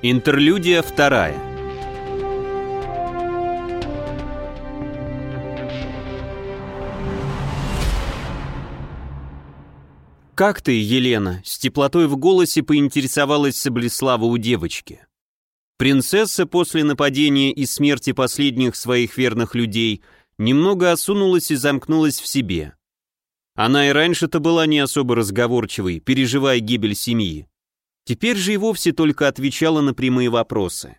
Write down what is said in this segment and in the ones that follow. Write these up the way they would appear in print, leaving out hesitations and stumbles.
Интерлюдия вторая. «Как ты, Елена?» — с теплотой в голосе поинтересовалась Саблеслава у девочки. Принцесса после нападения и смерти последних своих верных людей немного осунулась и замкнулась в себе. Она и раньше-то была не особо разговорчивой, переживая гибель семьи. Теперь же и вовсе только отвечала на прямые вопросы.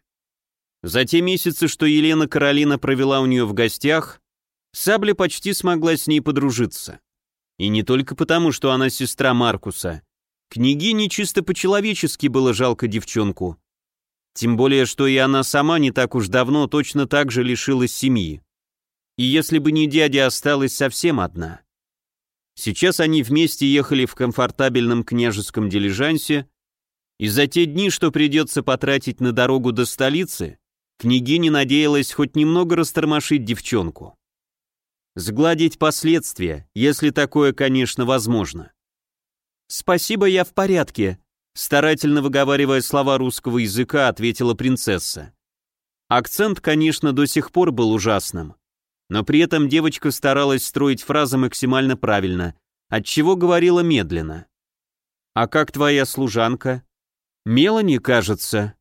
За те месяцы, что Елена Каролина провела у нее в гостях, Сабля почти смогла с ней подружиться. И не только потому, что она сестра Маркуса. Княгине чисто по-человечески было жалко девчонку. Тем более, что и она сама не так уж давно точно так же лишилась семьи. И если бы не дядя, осталась совсем одна. Сейчас они вместе ехали в комфортабельном княжеском дилижансе, и за те дни, что придется потратить на дорогу до столицы, княгиня надеялась хоть немного растормошить девчонку. Сгладить последствия, если такое, конечно, возможно. «Спасибо, я в порядке», — старательно выговаривая слова русского языка, ответила принцесса. Акцент, конечно, до сих пор был ужасным, но при этом девочка старалась строить фразы максимально правильно, отчего говорила медленно. «А как твоя служанка?» «Мелани, кажется».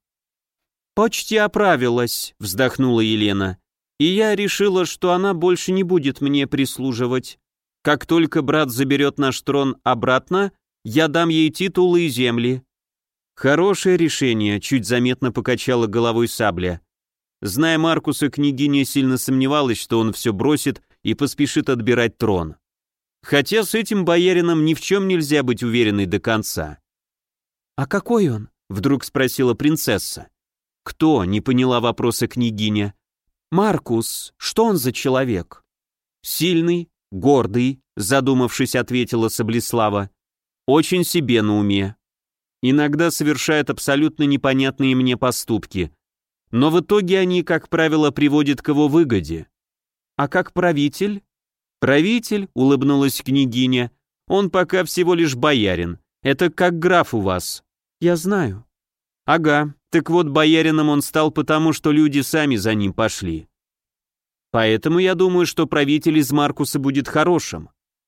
«Почти оправилась», — вздохнула Елена. «И я решила, что она больше не будет мне прислуживать. Как только брат заберет наш трон обратно, я дам ей титулы и земли». «Хорошее решение», — чуть заметно покачала головой Сабля. Зная Маркуса, княгиня сильно сомневалась, что он все бросит и поспешит отбирать трон. Хотя с этим боярином ни в чем нельзя быть уверенной до конца. «А какой он?» — вдруг спросила принцесса. «Кто?» — не поняла вопроса княгиня. «Маркус, что он за человек?» «Сильный, гордый», — задумавшись, ответила Саблеслава. «Очень себе на уме. Иногда совершает абсолютно непонятные мне поступки, но в итоге они, как правило, приводят к его выгоде». «А как правитель?» «Правитель», — улыбнулась княгиня, — «он пока всего лишь боярин. Это как граф у вас». «Я знаю». «Ага, так вот боярином он стал потому, что люди сами за ним пошли. Поэтому я думаю, что правитель из Маркуса будет хорошим».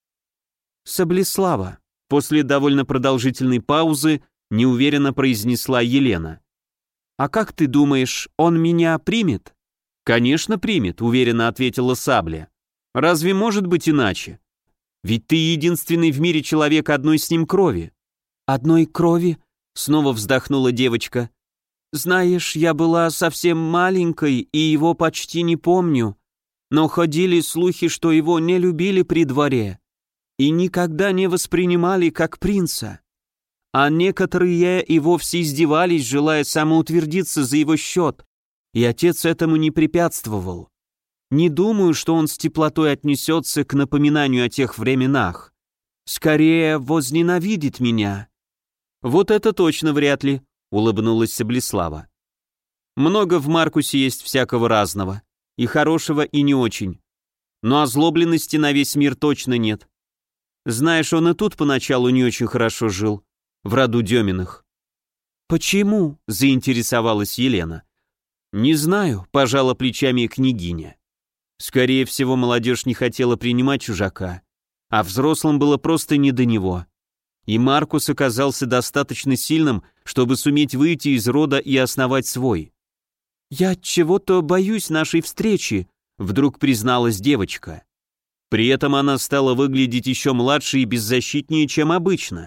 «Саблеслава», после довольно продолжительной паузы, неуверенно произнесла Елена. «А как ты думаешь, он меня примет?» «Конечно примет», — уверенно ответила Сабля. «Разве может быть иначе? Ведь ты единственный в мире человек одной с ним крови». «Одной крови?» — снова вздохнула девочка. «Знаешь, я была совсем маленькой и его почти не помню, но ходили слухи, что его не любили при дворе и никогда не воспринимали как принца. А некоторые и вовсе издевались, желая самоутвердиться за его счет, и отец этому не препятствовал. Не думаю, что он с теплотой отнесется к напоминанию о тех временах. Скорее, возненавидит меня». «Вот это точно вряд ли», — улыбнулась Саблеслава. «Много в Маркусе есть всякого разного, и хорошего, и не очень. Но озлобленности на весь мир точно нет. Знаешь, он и тут поначалу не очень хорошо жил, в роду Деминых». «Почему?» — заинтересовалась Елена. «Не знаю», — пожала плечами княгиня. «Скорее всего, молодежь не хотела принимать чужака, а взрослым было просто не до него. И Маркус оказался достаточно сильным, чтобы суметь выйти из рода и основать свой». «Я чего-то боюсь нашей встречи», — вдруг призналась девочка. При этом она стала выглядеть еще младше и беззащитнее, чем обычно.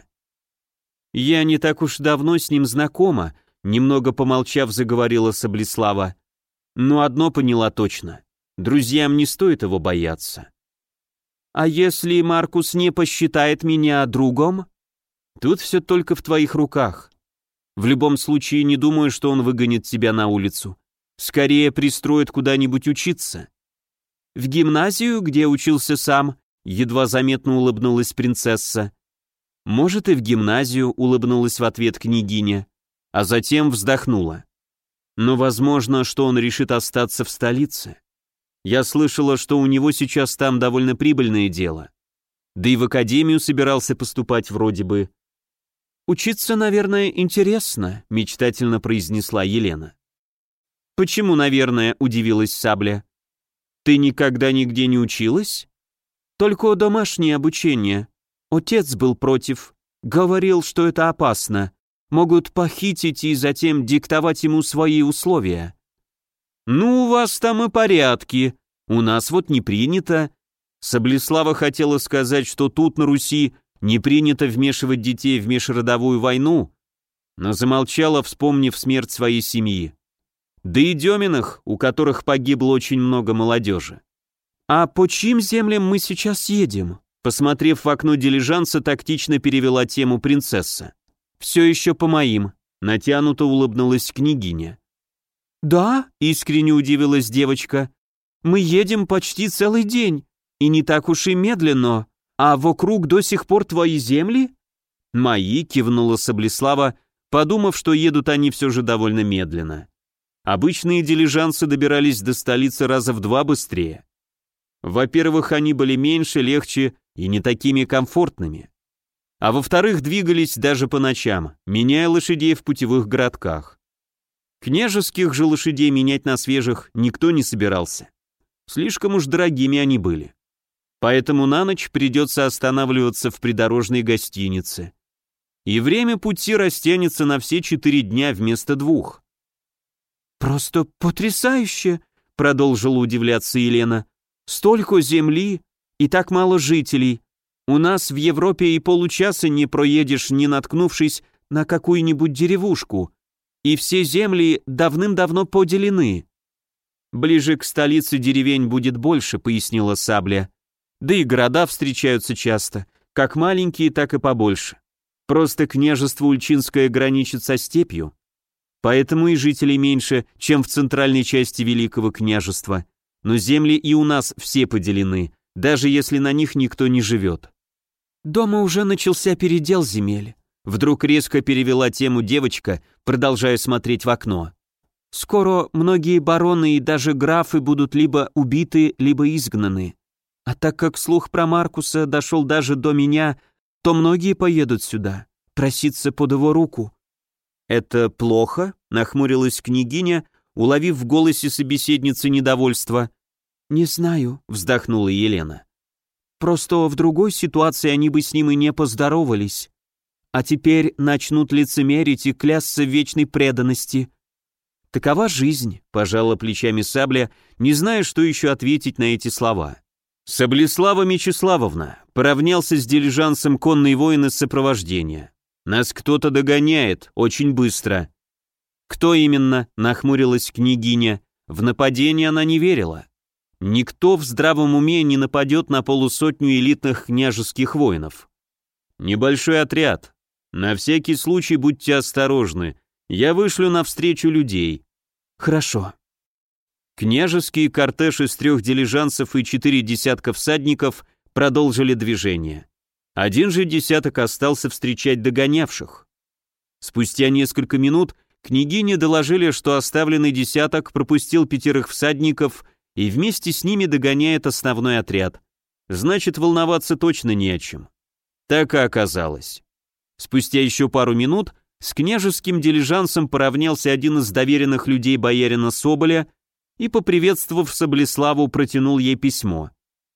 «Я не так уж давно с ним знакома», — немного помолчав, заговорила Саблеслава. «Но одно поняла точно. Друзьям не стоит его бояться». «А если Маркус не посчитает меня другом?» «Тут все только в твоих руках. В любом случае, не думаю, что он выгонит тебя на улицу. Скорее пристроит куда-нибудь учиться». «В гимназию, где учился сам?» — едва заметно улыбнулась принцесса. «Может, и в гимназию», — улыбнулась в ответ княгиня, а затем вздохнула. «Но возможно, что он решит остаться в столице. Я слышала, что у него сейчас там довольно прибыльное дело. Да и в академию собирался поступать вроде бы». «Учиться, наверное, интересно», — мечтательно произнесла Елена. «Почему, наверное?» — удивилась Сабля. «Ты никогда нигде не училась?» «Только домашнее обучение. Отец был против. Говорил, что это опасно. Могут похитить и затем диктовать ему свои условия». «Ну, у вас там и порядки. У нас вот не принято». Саблеслава хотела сказать, что тут, на Руси, не принято вмешивать детей в межродовую войну, но замолчала, вспомнив смерть своей семьи. Да и Деминых, у которых погибло очень много молодежи. «А по чьим землям мы сейчас едем?» Посмотрев в окно дилижанса, тактично перевела тему принцесса. «Все еще по моим», — натянуто улыбнулась княгиня. «Да?» — искренне удивилась девочка. «Мы едем почти целый день, и не так уж и медленно, а вокруг до сих пор твои земли?» «Мои», — кивнула Саблеслава, подумав, что едут они все же довольно медленно. Обычные дилижансы добирались до столицы раза в 2 быстрее. Во-первых, они были меньше, легче и не такими комфортными. А во-вторых, двигались даже по ночам, меняя лошадей в путевых городках. Княжеских же лошадей менять на свежих никто не собирался. Слишком уж дорогими они были. Поэтому на ночь придется останавливаться в придорожной гостинице. И время пути растянется на все 4 дня вместо 2. «Просто потрясающе!» — продолжила удивляться Елена. «Столько земли и так мало жителей. У нас в Европе и получаса не проедешь, не наткнувшись на какую-нибудь деревушку. И все земли давным-давно поделены». «Ближе к столице деревень будет больше», — пояснила Сабля. «Да и города встречаются часто, как маленькие, так и побольше. Просто княжество Ульчинское граничит со степью, поэтому и жителей меньше, чем в центральной части Великого княжества. Но земли и у нас все поделены, даже если на них никто не живет». «Дома уже начался передел земель», — вдруг резко перевела тему девочка, продолжая смотреть в окно. «Скоро многие бароны и даже графы будут либо убиты, либо изгнаны. А так как слух про Маркуса дошел даже до меня, то многие поедут сюда, проситься под его руку». «Это плохо?» — нахмурилась княгиня, уловив в голосе собеседницы недовольство. «Не знаю», — вздохнула Елена. «Просто в другой ситуации они бы с ним и не поздоровались. А теперь начнут лицемерить и клясться в вечной преданности». «Такова жизнь», — пожала плечами Сабля, не зная, что еще ответить на эти слова. «Саблеслава Мечиславовна», — поравнялся с дилижансом конный воин из сопровождения. «Нас кто-то догоняет, очень быстро». «Кто именно?» — нахмурилась княгиня. В нападение она не верила. Никто в здравом уме не нападет на 150 элитных княжеских воинов. «Небольшой отряд. На всякий случай будьте осторожны. Я вышлю навстречу людей». «Хорошо». Княжеский кортеж из 3 дилижансов и 4 десятка всадников продолжили движение. 1 же десяток остался встречать догонявших. Спустя несколько минут княгине доложили, что оставленный десяток пропустил 5 всадников и вместе с ними догоняет основной отряд. Значит, волноваться точно не о чем. Так и оказалось. Спустя еще пару минут с княжеским дилижансом поравнялся один из доверенных людей боярина Соболя и, поприветствовав Саблеславу, протянул ей письмо.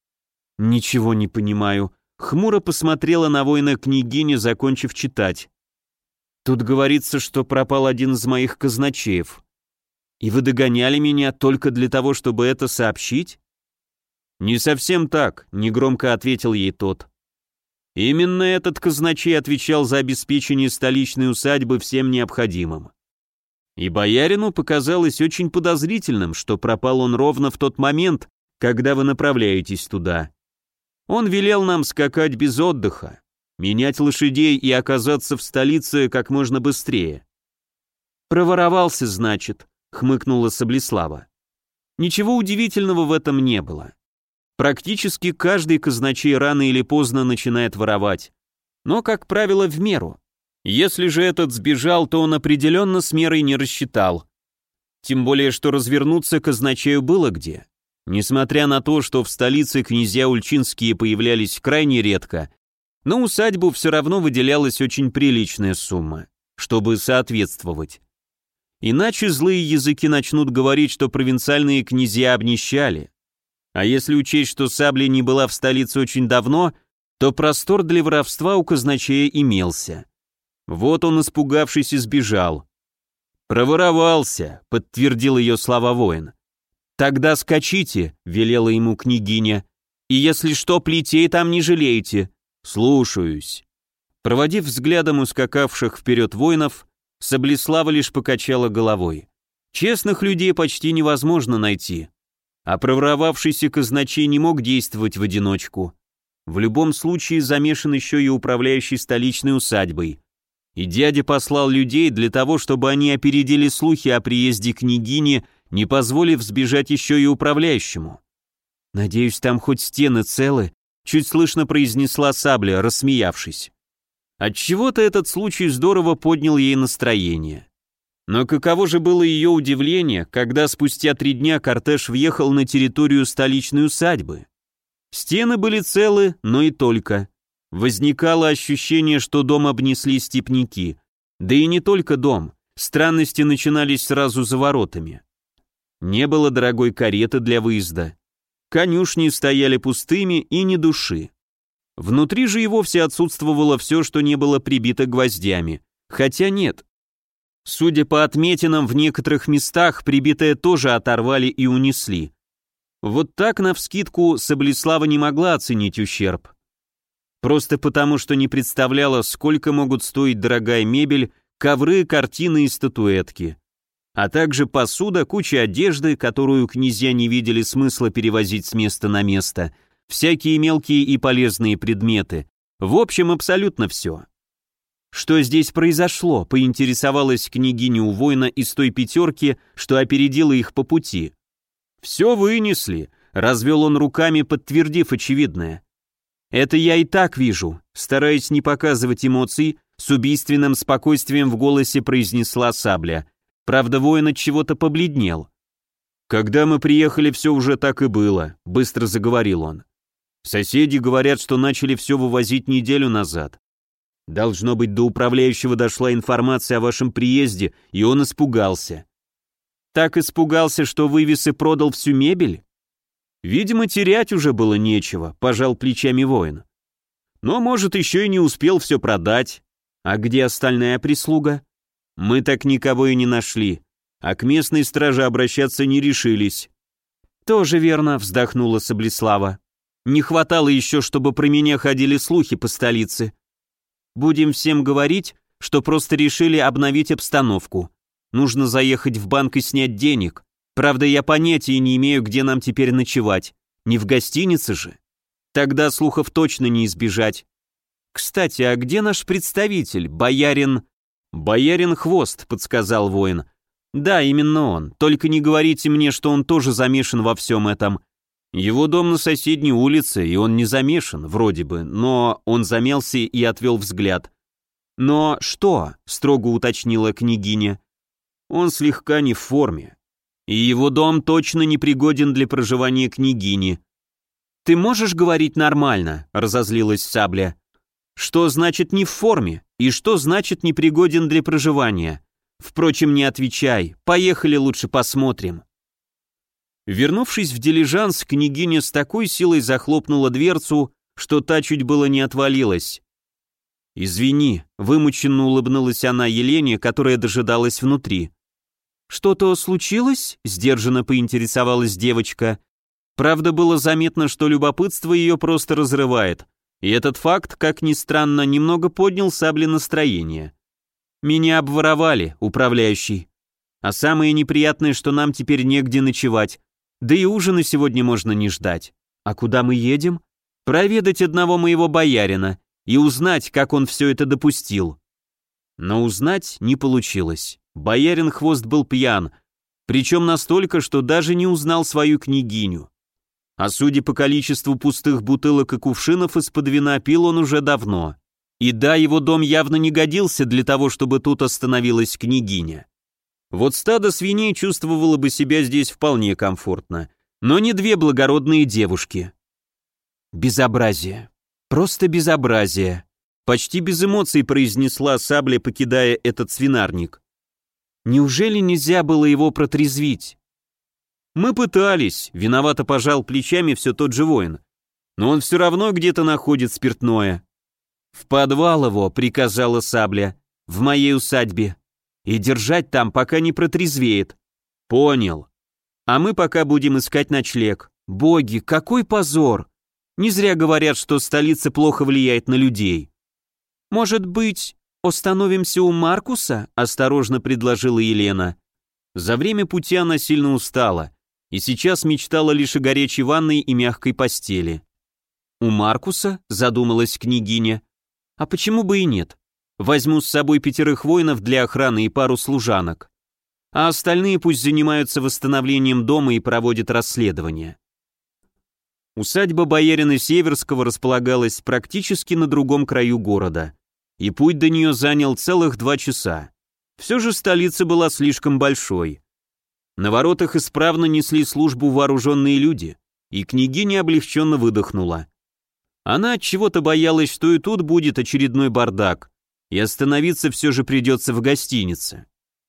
«Ничего не понимаю», — хмуро посмотрела на воина княгиня, закончив читать. «Тут говорится, что пропал один из моих казначеев. И вы догоняли меня только для того, чтобы это сообщить?» «Не совсем так», — негромко ответил ей тот. «Именно этот казначей отвечал за обеспечение столичной усадьбы всем необходимым. И боярину показалось очень подозрительным, что пропал он ровно в тот момент, когда вы направляетесь туда. Он велел нам скакать без отдыха, менять лошадей и оказаться в столице как можно быстрее». «Проворовался, значит», — хмыкнула Саблеслава. Ничего удивительного в этом не было. Практически каждый казначей рано или поздно начинает воровать, но, как правило, в меру. Если же этот сбежал, то он определенно с мерой не рассчитал. Тем более, что развернуться казначею было где. Несмотря на то, что в столице князья Ульчинские появлялись крайне редко, На усадьбу все равно выделялась очень приличная сумма, чтобы соответствовать. Иначе злые языки начнут говорить, что провинциальные князья обнищали. А если учесть, что Сабля не была в столице очень давно, то простор для воровства у казначея имелся. Вот он, испугавшись, и сбежал. «Проворовался», — подтвердил ее слова воин. «Тогда скачите», — велела ему княгиня, «и если что, плетей там не жалейте». «Слушаюсь». Проводив взглядом ускакавших вперед воинов, Саблеслава лишь покачала головой. Честных людей почти невозможно найти, а проворовавшийся казначей не мог действовать в одиночку. В любом случае замешан еще и управляющий столичной усадьбой. И дядя послал людей для того, чтобы они опередили слухи о приезде княгини, не позволив сбежать еще и управляющему. «Надеюсь, там хоть стены целы», — чуть слышно произнесла Сабля, рассмеявшись. Отчего-то этот случай здорово поднял ей настроение. Но каково же было ее удивление, когда спустя 3 дня кортеж въехал на территорию столичной усадьбы. Стены были целы, но и только. Возникало ощущение, что дом обнесли степняки. Да и не только дом, странности начинались сразу за воротами. Не было дорогой кареты для выезда. Конюшни стояли пустыми и ни души. Внутри же и вовсе отсутствовало все, что не было прибито гвоздями. Хотя нет. Судя по отметинам, в некоторых местах прибитое тоже оторвали и унесли. Вот так, навскидку, Саблеслава не могла оценить ущерб. Просто потому, что не представляла, сколько могут стоить дорогая мебель, ковры, картины и статуэтки. А также посуда, куча одежды, которую князья не видели смысла перевозить с места на место, всякие мелкие и полезные предметы. В общем, абсолютно все. «Что здесь произошло?» — поинтересовалась княгиня у воина из той 5, что опередила их по пути. «Все вынесли», — развел он руками, подтвердив очевидное. «Это я и так вижу», — стараясь не показывать эмоций, с убийственным спокойствием в голосе произнесла Сабля. Правда, воин от чего-то побледнел. «Когда мы приехали, все уже так и было», — быстро заговорил он. «Соседи говорят, что начали все вывозить неделю назад. Должно быть, до управляющего дошла информация о вашем приезде, и он испугался». «Так испугался, что вывез и продал всю мебель?» «Видимо, терять уже было нечего», — пожал плечами воин. «Но, может, еще и не успел все продать. А где остальная прислуга?» «Мы так никого и не нашли, а к местной страже обращаться не решились». «Тоже верно», — вздохнула Саблеслава. «Не хватало еще, чтобы про меня ходили слухи по столице. Будем всем говорить, что просто решили обновить обстановку. Нужно заехать в банк и снять денег. Правда, я понятия не имею, где нам теперь ночевать. Не в гостинице же. Тогда слухов точно не избежать. Кстати, а где наш представитель, боярин...» «Боярин Хвост», — подсказал воин. «Да, именно он. Только не говорите мне, что он тоже замешан во всем этом. Его дом на соседней улице, и он не замешан, вроде бы, но...» Он замялся и отвел взгляд. «Но что?» — строго уточнила княгиня. «Он слегка не в форме. И его дом точно не пригоден для проживания княгини». «Ты можешь говорить нормально?» — разозлилась Сабля. «Что значит не в форме? И что значит непригоден для проживания? Впрочем, не отвечай. Поехали лучше посмотрим». Вернувшись в дилижанс, княгиня с такой силой захлопнула дверцу, что та чуть было не отвалилась. «Извини», — вымученно улыбнулась она Елене, которая дожидалась внутри. «Что-то случилось?» — сдержанно поинтересовалась девочка. Правда, было заметно, что любопытство ее просто разрывает. И этот факт, как ни странно, немного поднял Сабле настроение. «Меня обворовали, управляющий. А самое неприятное, что нам теперь негде ночевать. Да и ужина сегодня можно не ждать. А куда мы едем? Проведать одного моего боярина и узнать, как он все это допустил». Но узнать не получилось. Боярин Хвост был пьян, причем настолько, что даже не узнал свою княгиню. А судя по количеству пустых бутылок и кувшинов из-под вина, пил он уже давно. И да, его дом явно не годился для того, чтобы тут остановилась княгиня. Вот стадо свиней чувствовало бы себя здесь вполне комфортно, но не 2 благородные девушки. Безобразие. Просто безобразие. Почти без эмоций произнесла Сабля, покидая этот свинарник. Неужели нельзя было его протрезвить? Мы пытались, виновато пожал плечами все тот же воин. Но он все равно где-то находит спиртное. В подвал его, приказала Сабля, в моей усадьбе. И держать там, пока не протрезвеет. Понял. А мы пока будем искать ночлег. Боги, какой позор! Не зря говорят, что столица плохо влияет на людей. Может быть, остановимся у Маркуса? Осторожно предложила Елена. За время пути она сильно устала, и сейчас мечтала лишь о горячей ванной и мягкой постели. У Маркуса? Задумалась княгиня. А почему бы и нет? Возьму с собой 5 воинов для охраны и пару служанок. А остальные пусть занимаются восстановлением дома и проводят расследование. Усадьба боярина Северского располагалась практически на другом краю города, и путь до нее занял целых 2 часа. Все же столица была слишком большой. На воротах исправно несли службу вооруженные люди, и княгиня облегченно выдохнула. Она отчего-то боялась, что и тут будет очередной бардак, и остановиться все же придется в гостинице.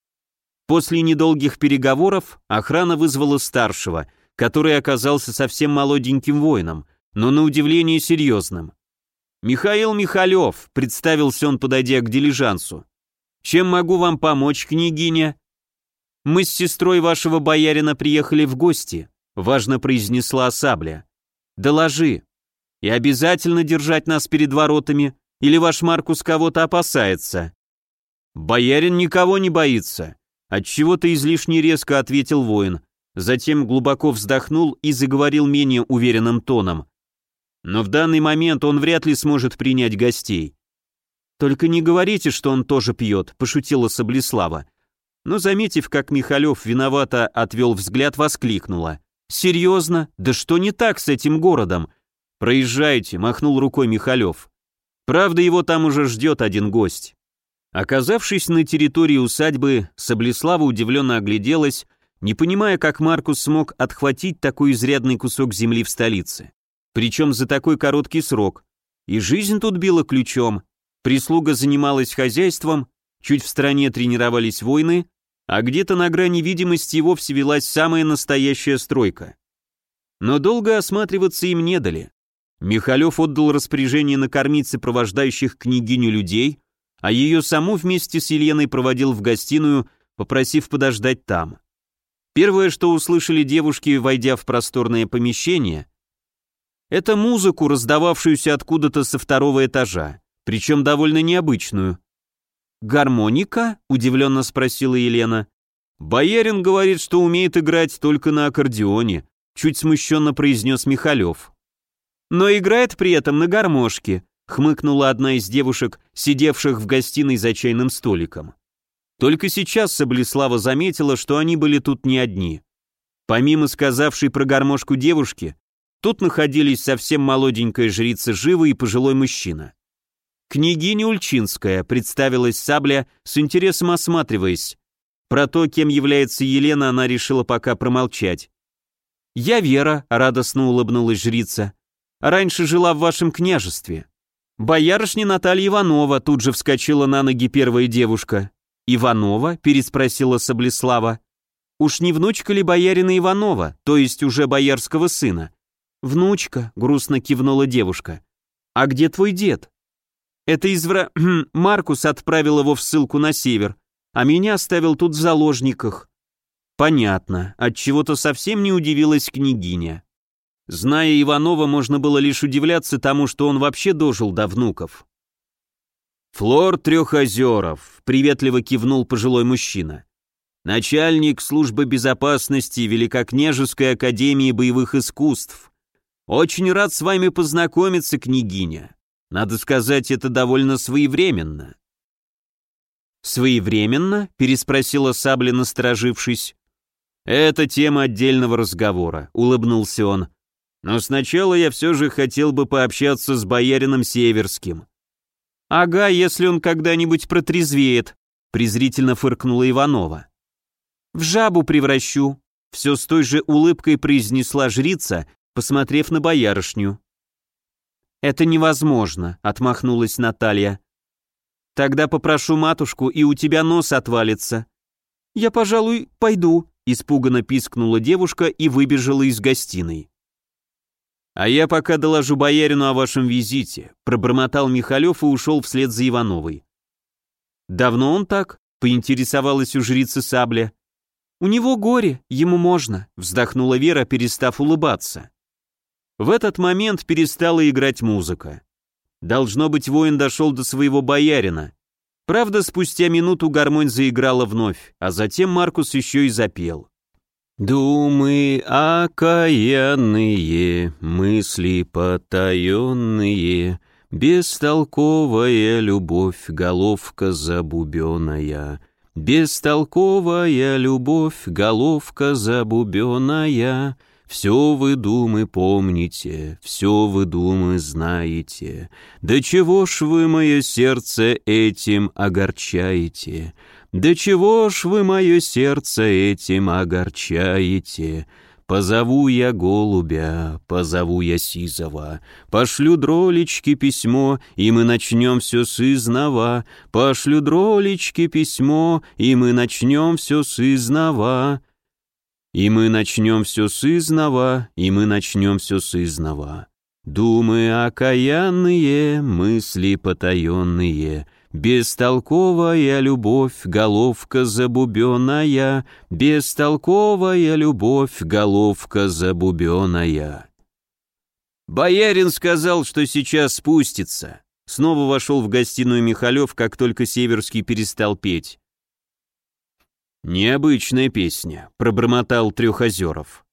После недолгих переговоров охрана вызвала старшего, который оказался совсем молоденьким воином, но на удивление серьезным. «Михаил Михалев», — представился он, подойдя к дилижансу. «Чем могу вам помочь, княгиня?» «Мы с сестрой вашего боярина приехали в гости», — важно произнесла Сабля. «Доложи. И обязательно держать нас перед воротами, или ваш Маркус кого-то опасается?» «Боярин никого не боится», — отчего-то излишне резко ответил воин, затем глубоко вздохнул и заговорил менее уверенным тоном. «Но в данный момент он вряд ли сможет принять гостей». «Только не говорите, что он тоже пьет», — пошутила Саблеслава. Но, заметив, как Михалев виновато отвел взгляд, воскликнула. «Серьезно? Да что не так с этим городом?» «Проезжайте», — махнул рукой Михалев. «Правда, его там уже ждет один гость». Оказавшись на территории усадьбы, Саблеслава удивленно огляделась, не понимая, как Маркус смог отхватить такой изрядный кусок земли в столице. Причем за такой короткий срок. И жизнь тут била ключом. Прислуга занималась хозяйством, чуть в стороне тренировались воины, а где-то на грани видимости и вовсе велась самая настоящая стройка. Но долго осматриваться им не дали. Михалев отдал распоряжение накормить сопровождающих княгиню людей, а ее саму вместе с Еленой проводил в гостиную, попросив подождать там. Первое, что услышали девушки, войдя в просторное помещение, это музыку, раздававшуюся откуда-то со 2-го этажа, причем довольно необычную. «Гармоника?» — удивленно спросила Елена. «Боярин говорит, что умеет играть только на аккордеоне», — чуть смущенно произнес Михалев. «Но играет при этом на гармошке», — хмыкнула одна из девушек, сидевших в гостиной за чайным столиком. Только сейчас Саблеслава заметила, что они были тут не одни. Помимо сказавшей про гармошку девушки, тут находились совсем молоденькая жрица Жива и пожилой мужчина. «Княгиня Ульчинская», — представилась Сабля, с интересом осматриваясь. Про то, кем является Елена, она решила пока промолчать. «Я Вера», — радостно улыбнулась жрица. «Раньше жила в вашем княжестве». «Боярышня Наталья Иванова», — тут же вскочила на ноги первая девушка. «Иванова?» — переспросила Саблеслава. «Уж не внучка ли боярина Иванова, то есть уже боярского сына?» «Внучка», — грустно кивнула девушка. «А где твой дед?» «Это Маркус отправил его в ссылку на север, а меня оставил тут в заложниках». «Понятно», — отчего-то совсем не удивилась княгиня. Зная Иванова, можно было лишь удивляться тому, что он вообще дожил до внуков. «Флор Трехозеров», — приветливо кивнул пожилой мужчина. «Начальник службы безопасности Великокняжеской академии боевых искусств. Очень рад с вами познакомиться, княгиня. Надо сказать, это довольно своевременно». «Своевременно?» — переспросила Сабля, насторожившись. «Это тема отдельного разговора», — улыбнулся он. «Но сначала я все же хотел бы пообщаться с боярином Северским». «Ага, если он когда-нибудь протрезвеет», — презрительно фыркнула Иванова. «В жабу превращу», — все с той же улыбкой произнесла жрица, посмотрев на боярышню. «Это невозможно», — отмахнулась Наталья. «Тогда попрошу матушку, и у тебя нос отвалится». «Я, пожалуй, пойду», — испуганно пискнула девушка и выбежала из гостиной. «А я пока доложу боярину о вашем визите», — пробормотал Михалев и ушел вслед за Ивановой. «Давно он так?» — поинтересовалась у жрицы Сабля. «У него горе, ему можно», — вздохнула Вера, перестав улыбаться. В этот момент перестала играть музыка. Должно быть, воин дошел до своего боярина. Правда, спустя минуту гармонь заиграла вновь, а затем Маркус еще и запел. «Думы окаянные, мысли потаенные, бестолковая любовь, головка забубенная, бестолковая любовь, головка забубенная, все вы думы помните, все вы думы знаете, да чего ж вы мое сердце этим огорчаете, да чего ж вы мое сердце этим огорчаете? Позову я голубя, позову я сизого, пошлю дролечке письмо, и мы начнем все с изнова, пошлю дролечке письмо, и мы начнем все с изнова. И мы начнем все с изнова, и мы начнем все с изнова. Думы окаянные, мысли потаенные, бестолковая любовь, головка забубенная, бестолковая любовь, головка забубенная. Боярин сказал, что сейчас спустится. Снова вошел в гостиную Михалев, как только Северский перестал петь. «Необычная песня», — пробормотал Трехозеров.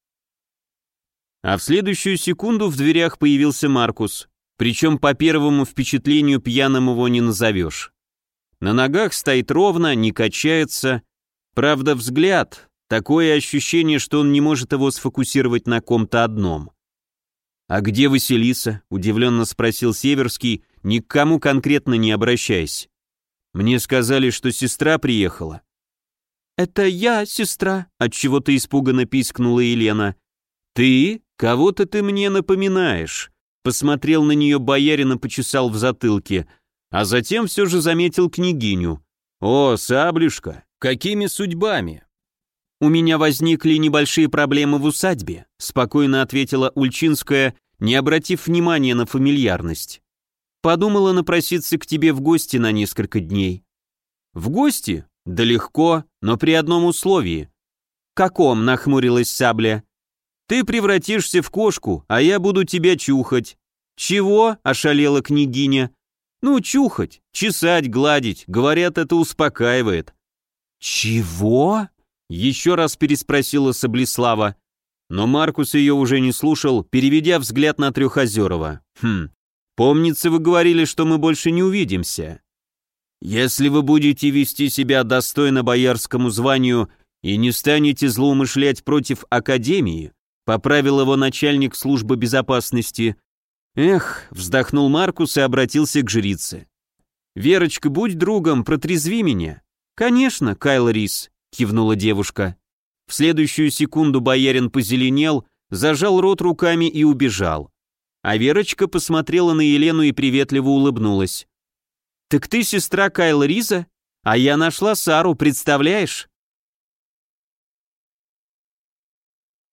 А в следующую секунду в дверях появился Маркус, причем по первому впечатлению пьяным его не назовешь. На ногах стоит ровно, не качается. Правда, взгляд, такое ощущение, что он не может его сфокусировать на ком-то одном. «А где Василиса?» — удивленно спросил Северский, ни к кому конкретно не обращаясь. «Мне сказали, что сестра приехала». «Это я, сестра», — отчего-то испуганно пискнула Елена. «Ты? Кого-то ты мне напоминаешь», — посмотрел на нее боярин и почесал в затылке, а затем все же заметил княгиню. «О, Саблюшка, какими судьбами?» «У меня возникли небольшие проблемы в усадьбе», — спокойно ответила Ульчинская, не обратив внимания на фамильярность. «Подумала напроситься к тебе в гости на несколько дней». «В гости? Да легко, но при одном условии». «Каком?» — нахмурилась Сабля. «Ты превратишься в кошку, а я буду тебя чухать». «Чего?» — ошалела княгиня. «Ну, чухать, чесать, гладить, говорят, это успокаивает». «Чего?» — еще раз переспросила Саблеслава. Но Маркус ее уже не слушал, переведя взгляд на Трехозерова. «Помнится, вы говорили, что мы больше не увидимся. Если вы будете вести себя достойно боярскому званию и не станете злоумышлять против Академии», поправил его начальник службы безопасности. «Эх», — вздохнул Маркус и обратился к жрице. «Верочка, будь другом, протрезви меня». «Конечно, Кайл Рис», — кивнула девушка. В следующую секунду боярин позеленел, зажал рот руками и убежал. А Верочка посмотрела на Елену и приветливо улыбнулась. «Так ты сестра Кайла Риза? А я нашла Сару, представляешь?»